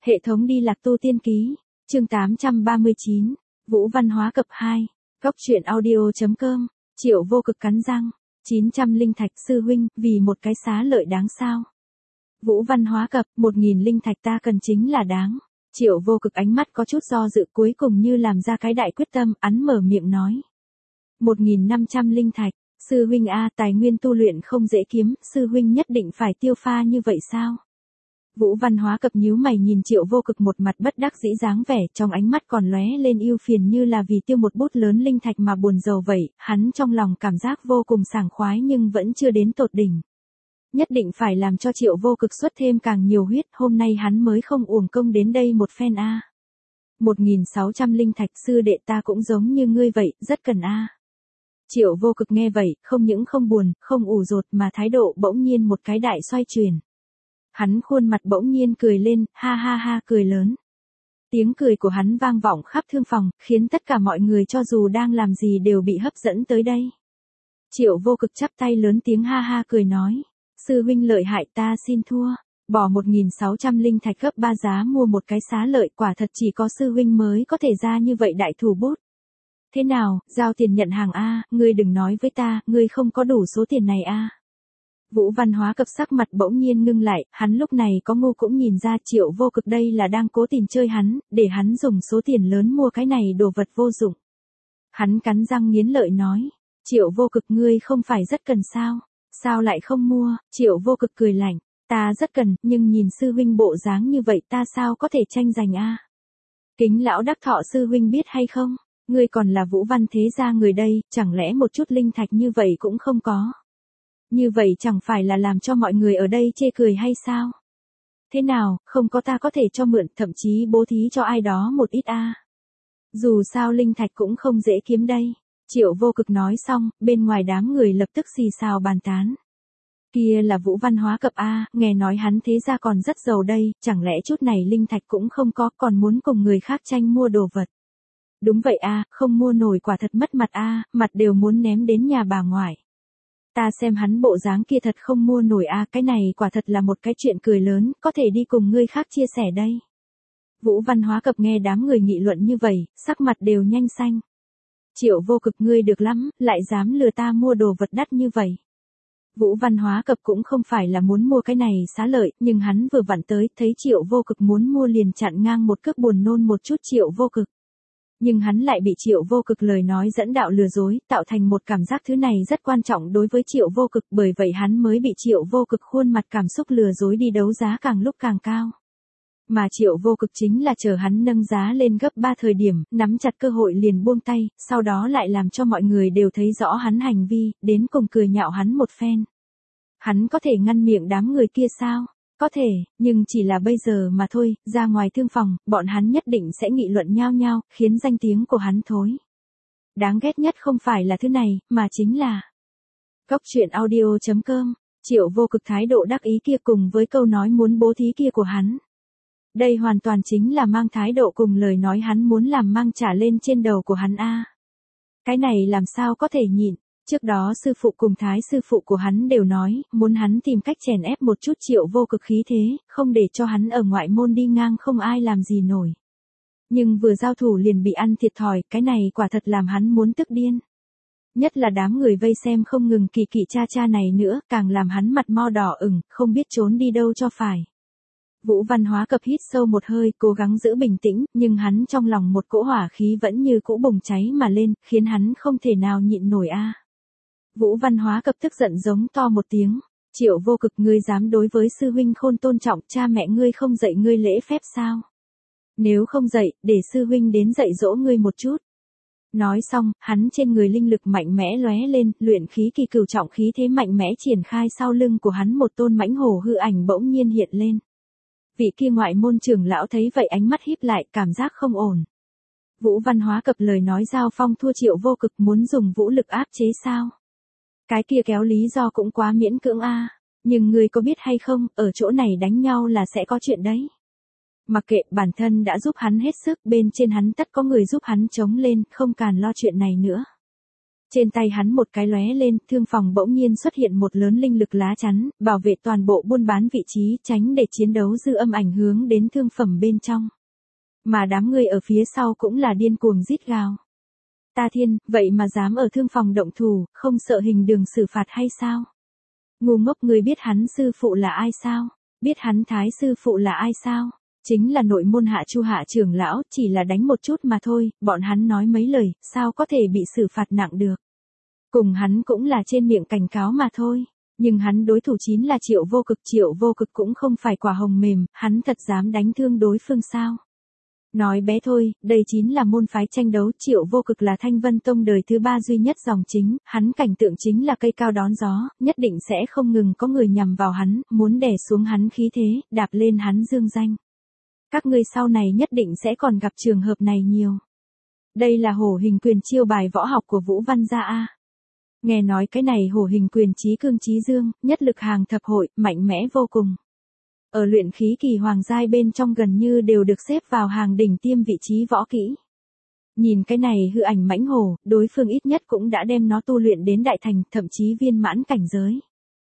Hệ thống đi lạc tu tiên ký, chương 839, Vũ Văn Hóa cập 2, Góc truyện audio.com, Triệu Vô Cực cắn răng, 900 linh thạch sư huynh, vì một cái xá lợi đáng sao. Vũ Văn Hóa cập, 1000 linh thạch ta cần chính là đáng. Triệu Vô Cực ánh mắt có chút do dự cuối cùng như làm ra cái đại quyết tâm, mở miệng nói. 1500 linh thạch, sư huynh a, tài nguyên tu luyện không dễ kiếm, sư huynh nhất định phải tiêu pha như vậy sao? Vũ Văn Hóa cập nhíu mày nhìn Triệu Vô Cực một mặt bất đắc dĩ dáng vẻ, trong ánh mắt còn lóe lên ưu phiền như là vì tiêu một bút lớn linh thạch mà buồn rầu vậy, hắn trong lòng cảm giác vô cùng sảng khoái nhưng vẫn chưa đến tột đỉnh. Nhất định phải làm cho Triệu Vô Cực xuất thêm càng nhiều huyết, hôm nay hắn mới không uổng công đến đây một phen a. 1600 linh thạch sư đệ ta cũng giống như ngươi vậy, rất cần a. Triệu Vô Cực nghe vậy, không những không buồn, không ủ rột mà thái độ bỗng nhiên một cái đại xoay chuyển. Hắn khuôn mặt bỗng nhiên cười lên, ha ha ha cười lớn. Tiếng cười của hắn vang vọng khắp thương phòng, khiến tất cả mọi người cho dù đang làm gì đều bị hấp dẫn tới đây. Triệu Vô Cực chắp tay lớn tiếng ha ha cười nói. Sư huynh lợi hại ta xin thua, bỏ 1600 linh thạch gấp 3 giá mua một cái xá lợi quả thật chỉ có sư huynh mới có thể ra như vậy đại thủ bút. Thế nào, giao tiền nhận hàng a, ngươi đừng nói với ta, ngươi không có đủ số tiền này a. Vũ Văn Hóa cập sắc mặt bỗng nhiên ngưng lại, hắn lúc này có ngu cũng nhìn ra Triệu Vô Cực đây là đang cố tình chơi hắn, để hắn dùng số tiền lớn mua cái này đồ vật vô dụng. Hắn cắn răng nghiến lợi nói, Triệu Vô Cực ngươi không phải rất cần sao, sao lại không mua? Triệu Vô Cực cười lạnh, ta rất cần, nhưng nhìn sư huynh bộ dáng như vậy ta sao có thể tranh giành a? Kính lão đắc thọ sư huynh biết hay không, ngươi còn là Vũ Văn thế gia người đây, chẳng lẽ một chút linh thạch như vậy cũng không có? Như vậy chẳng phải là làm cho mọi người ở đây chê cười hay sao? Thế nào, không có ta có thể cho mượn, thậm chí bố thí cho ai đó một ít a. Dù sao linh thạch cũng không dễ kiếm đây. Triệu Vô Cực nói xong, bên ngoài đám người lập tức xì xào bàn tán. Kia là Vũ Văn Hóa cập a, nghe nói hắn thế ra còn rất giàu đây, chẳng lẽ chút này linh thạch cũng không có, còn muốn cùng người khác tranh mua đồ vật. Đúng vậy a, không mua nổi quả thật mất mặt a, mặt đều muốn ném đến nhà bà ngoại. Ta xem hắn bộ dáng kia thật không mua nổi a, cái này quả thật là một cái chuyện cười lớn, có thể đi cùng người khác chia sẻ đây. Vũ Văn Hóa cập nghe đám người nghị luận như vậy, sắc mặt đều nhanh xanh. Triệu Vô Cực ngươi được lắm, lại dám lừa ta mua đồ vật đắt như vậy. Vũ Văn Hóa cập cũng không phải là muốn mua cái này xá lợi, nhưng hắn vừa vặn tới, thấy Triệu Vô Cực muốn mua liền chặn ngang một cước buồn nôn một chút Triệu Vô Cực. Nhưng hắn lại bị Triệu Vô Cực lời nói dẫn đạo lừa dối, tạo thành một cảm giác thứ này rất quan trọng đối với Triệu Vô Cực, bởi vậy hắn mới bị Triệu Vô Cực khuôn mặt cảm xúc lừa dối đi đấu giá càng lúc càng cao. Mà Triệu Vô Cực chính là chờ hắn nâng giá lên gấp 3 thời điểm, nắm chặt cơ hội liền buông tay, sau đó lại làm cho mọi người đều thấy rõ hắn hành vi, đến cùng cười nhạo hắn một phen. Hắn có thể ngăn miệng đám người kia sao? Có thể, nhưng chỉ là bây giờ mà thôi, ra ngoài thương phòng, bọn hắn nhất định sẽ nghị luận nhao nhao, khiến danh tiếng của hắn thối. Đáng ghét nhất không phải là thứ này, mà chính là Góc truyện audio.com, Triệu Vô Cực thái độ đắc ý kia cùng với câu nói muốn bố thí kia của hắn. Đây hoàn toàn chính là mang thái độ cùng lời nói hắn muốn làm mang trả lên trên đầu của hắn a. Cái này làm sao có thể nhịn, trước đó sư phụ cùng thái sư phụ của hắn đều nói, muốn hắn tìm cách chèn ép một chút Triệu Vô Cực khí thế, không để cho hắn ở ngoại môn đi ngang không ai làm gì nổi. Nhưng vừa giao thủ liền bị ăn thiệt thòi, cái này quả thật làm hắn muốn tức điên. Nhất là đám người vây xem không ngừng kỳ kỵ cha này nữa, càng làm hắn mặt mo đỏ ửng, không biết trốn đi đâu cho phải. Vũ Văn Hóa cập hít sâu một hơi, cố gắng giữ bình tĩnh, nhưng hắn trong lòng một cỗ hỏa khí vẫn như cũ bùng cháy mà lên, khiến hắn không thể nào nhịn nổi a. Vũ Văn Hóa cập tức giận giống to một tiếng, Triệu Vô Cực ngươi dám đối với sư huynh khôn tôn trọng, cha mẹ ngươi không dạy ngươi lễ phép sao? Nếu không dạy, để sư huynh đến dạy dỗ ngươi một chút. Nói xong, hắn trên người linh lực mạnh mẽ lóe lên, luyện khí kỳ cửu trọng khí thế mạnh mẽ triển khai sau lưng của hắn một tôn mãnh hổ hư ảnh bỗng nhiên hiện lên. Vị kia ngoại môn trưởng lão thấy vậy ánh mắt híp lại, cảm giác không ổn. Vũ Văn Hóa cập lời nói giao phong thua Triệu Vô Cực muốn dùng vũ lực áp chế sao? Cái kia kéo lý do cũng quá miễn cưỡng a. Nhưng người có biết hay không, ở chỗ này đánh nhau là sẽ có chuyện đấy. Mặc kệ bản thân đã giúp hắn hết sức, bên trên hắn tất có người giúp hắn chống lên, không càn lo chuyện này nữa. Trên tay hắn một cái lóe lên, thương phòng bỗng nhiên xuất hiện một lớn linh lực lá chắn, bảo vệ toàn bộ buôn bán vị trí, tránh để chiến đấu dư âm ảnh hướng đến thương phẩm bên trong. Mà đám người ở phía sau cũng là điên cuồng rít gào. Ta thiên, vậy mà dám ở thương phòng động thủ, không sợ hình đường xử phạt hay sao? Ngu ngốc, người biết hắn sư phụ là ai sao? Biết hắn thái sư phụ là ai sao? Chính là nội môn Hạ Chu Hạ trưởng lão, chỉ là đánh một chút mà thôi, bọn hắn nói mấy lời, sao có thể bị xử phạt nặng được. Cùng hắn cũng là trên miệng cảnh cáo mà thôi, nhưng hắn đối thủ chính là Triệu Vô Cực cũng không phải quả hồng mềm, hắn thật dám đánh thương đối phương sao. Nói bé thôi, đây chính là môn phái tranh đấu, Triệu Vô Cực là Thanh Vân Tông đời thứ 3 duy nhất dòng chính, hắn cảnh tượng chính là cây cao đón gió, nhất định sẽ không ngừng có người nhằm vào hắn, muốn đè xuống hắn khí thế, đạp lên hắn dương danh. Các ngươi sau này nhất định sẽ còn gặp trường hợp này nhiều. Đây là hổ hình quyền chiêu bài võ học của Vũ Văn gia a. Nghe nói cái này hổ hình quyền chí cương chí dương, nhất lực hàng thập hội, mạnh mẽ vô cùng. Ở luyện khí kỳ hoàng giai bên trong gần như đều được xếp vào hàng đỉnh tiêm vị trí võ kỹ. Nhìn cái này hư ảnh mãnh hổ, đối phương ít nhất cũng đã đem nó tu luyện đến đại thành, thậm chí viên mãn cảnh giới.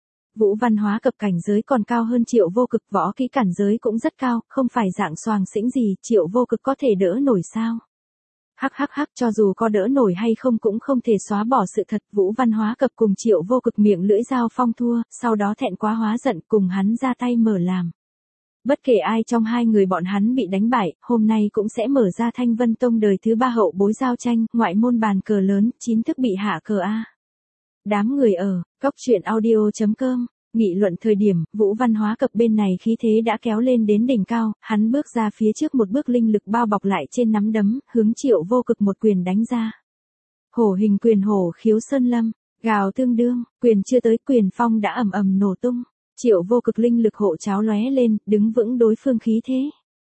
Vũ Văn Hóa cập cảnh giới còn cao hơn Triệu Vô Cực, võ kỹ cảnh giới cũng rất cao, không phải dạng xoàng xĩnh gì, Triệu Vô Cực có thể đỡ nổi sao? Hắc, cho dù có đỡ nổi hay không cũng không thể xóa bỏ sự thật, Vũ Văn Hóa cập cùng Triệu Vô Cực miệng lưỡi dao phong thua, sau đó thẹn quá hóa giận cùng hắn ra tay mở làm. Bất kể ai trong hai người bọn hắn bị đánh bại, hôm nay cũng sẽ mở ra Thanh Vân Tông đời thứ 3 hậu bối giao tranh, ngoại môn bàn cờ lớn, chính thức bị hạ cờ A. Đám người ở góc truyện audio.com nghị luận thời điểm, Vũ Văn Hóa cập bên này khí thế đã kéo lên đến đỉnh cao, hắn bước ra phía trước một bước, linh lực bao bọc lại trên nắm đấm, hướng Triệu Vô Cực một quyền đánh ra. Hổ hình quyền hổ khiếu sơn lâm, gào tương đương, quyền chưa tới, quyền phong đã ầm ầm nổ tung. Triệu Vô Cực linh lực hộ cháo lóe lên, đứng vững đối phương khí thế.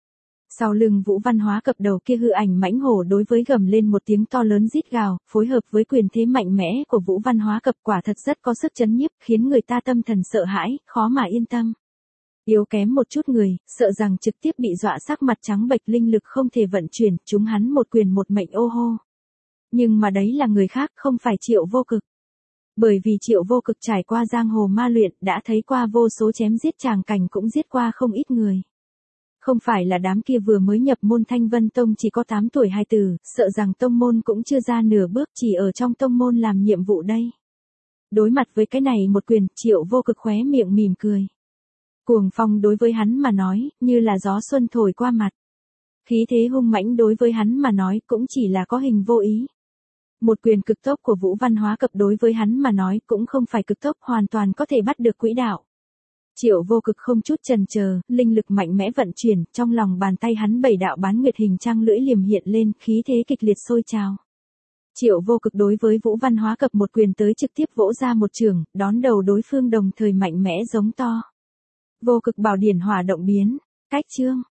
Sau lưng Vũ Văn Hóa cập đầu kia hư ảnh mãnh hổ đối với gầm lên một tiếng to lớn rít gào, phối hợp với quyền thế mạnh mẽ của Vũ Văn Hóa cập quả thật rất có sức chấn nhiếp, khiến người ta tâm thần sợ hãi, khó mà yên tâm. Yếu kém một chút người, sợ rằng trực tiếp bị dọa sắc mặt trắng bệch, linh lực không thể vận chuyển, chúng hắn một quyền một mệnh ô hô. Nhưng mà đấy là người khác, không phải Triệu Vô Cực. Bởi vì Triệu Vô Cực trải qua giang hồ ma luyện, đã thấy qua vô số chém giết tràng cảnh, cũng giết qua không ít người. Không phải là đám kia vừa mới nhập môn Thanh Vân Tông chỉ có 8 tuổi hài tử, sợ rằng tông môn cũng chưa ra nửa bước, chỉ ở trong tông môn làm nhiệm vụ đây. Đối mặt với cái này một quyền, Triệu Vô Cực khóe miệng mỉm cười. Cuồng phong đối với hắn mà nói, như là gió xuân thổi qua mặt. Khí thế hung mãnh đối với hắn mà nói, cũng chỉ là có hình vô ý. Một quyền cực tốc của Vũ Văn Hóa cập đối với hắn mà nói cũng không phải cực tốc, hoàn toàn có thể bắt được quỹ đạo. Triệu Vô Cực không chút chần chờ, linh lực mạnh mẽ vận chuyển, trong lòng bàn tay hắn 7 đạo bán nguyệt hình trăng lưỡi liềm hiện lên, khí thế kịch liệt sôi trào. Triệu Vô Cực đối với Vũ Văn Hóa cập một quyền tới, trực tiếp vỗ ra một chưởng, đón đầu đối phương, đồng thời mạnh mẽ giống to. Vô Cực bảo điển hỏa động biến, cách chương.